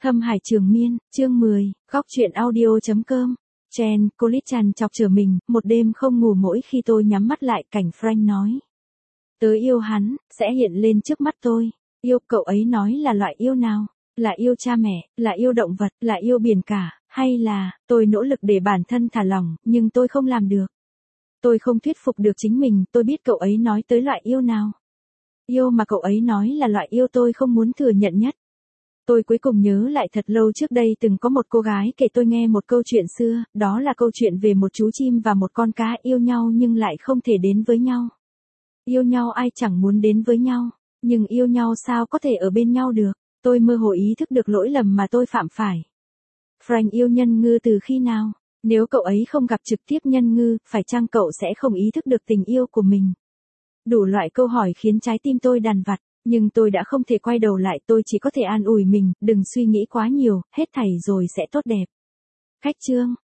Thâm Hải Trường Miên, chương 10, góc truyện audio.com. Jen, cô Lít tràn chọc chở mình, một đêm không ngủ mỗi khi tôi nhắm mắt lại cảnh Frank nói. Tớ yêu hắn, sẽ hiện lên trước mắt tôi. Yêu cậu ấy nói là loại yêu nào? Là yêu cha mẹ, là yêu động vật, là yêu biển cả, hay là, tôi nỗ lực để bản thân thả lỏng, nhưng tôi không làm được. Tôi không thuyết phục được chính mình, tôi biết cậu ấy nói tới loại yêu nào. Yêu mà cậu ấy nói là loại yêu tôi không muốn thừa nhận nhất. Tôi cuối cùng nhớ lại thật lâu trước đây từng có một cô gái kể tôi nghe một câu chuyện xưa, đó là câu chuyện về một chú chim và một con cá yêu nhau nhưng lại không thể đến với nhau. Yêu nhau ai chẳng muốn đến với nhau, nhưng yêu nhau sao có thể ở bên nhau được. Tôi mơ hồ ý thức được lỗi lầm mà tôi phạm phải. Frank yêu Nhân Ngư từ khi nào? Nếu cậu ấy không gặp trực tiếp Nhân Ngư, phải chăng cậu sẽ không ý thức được tình yêu của mình? Đủ loại câu hỏi khiến trái tim tôi đàn vặt, nhưng tôi đã không thể quay đầu lại, tôi chỉ có thể an ủi mình, đừng suy nghĩ quá nhiều, hết thảy rồi sẽ tốt đẹp. Khách chương,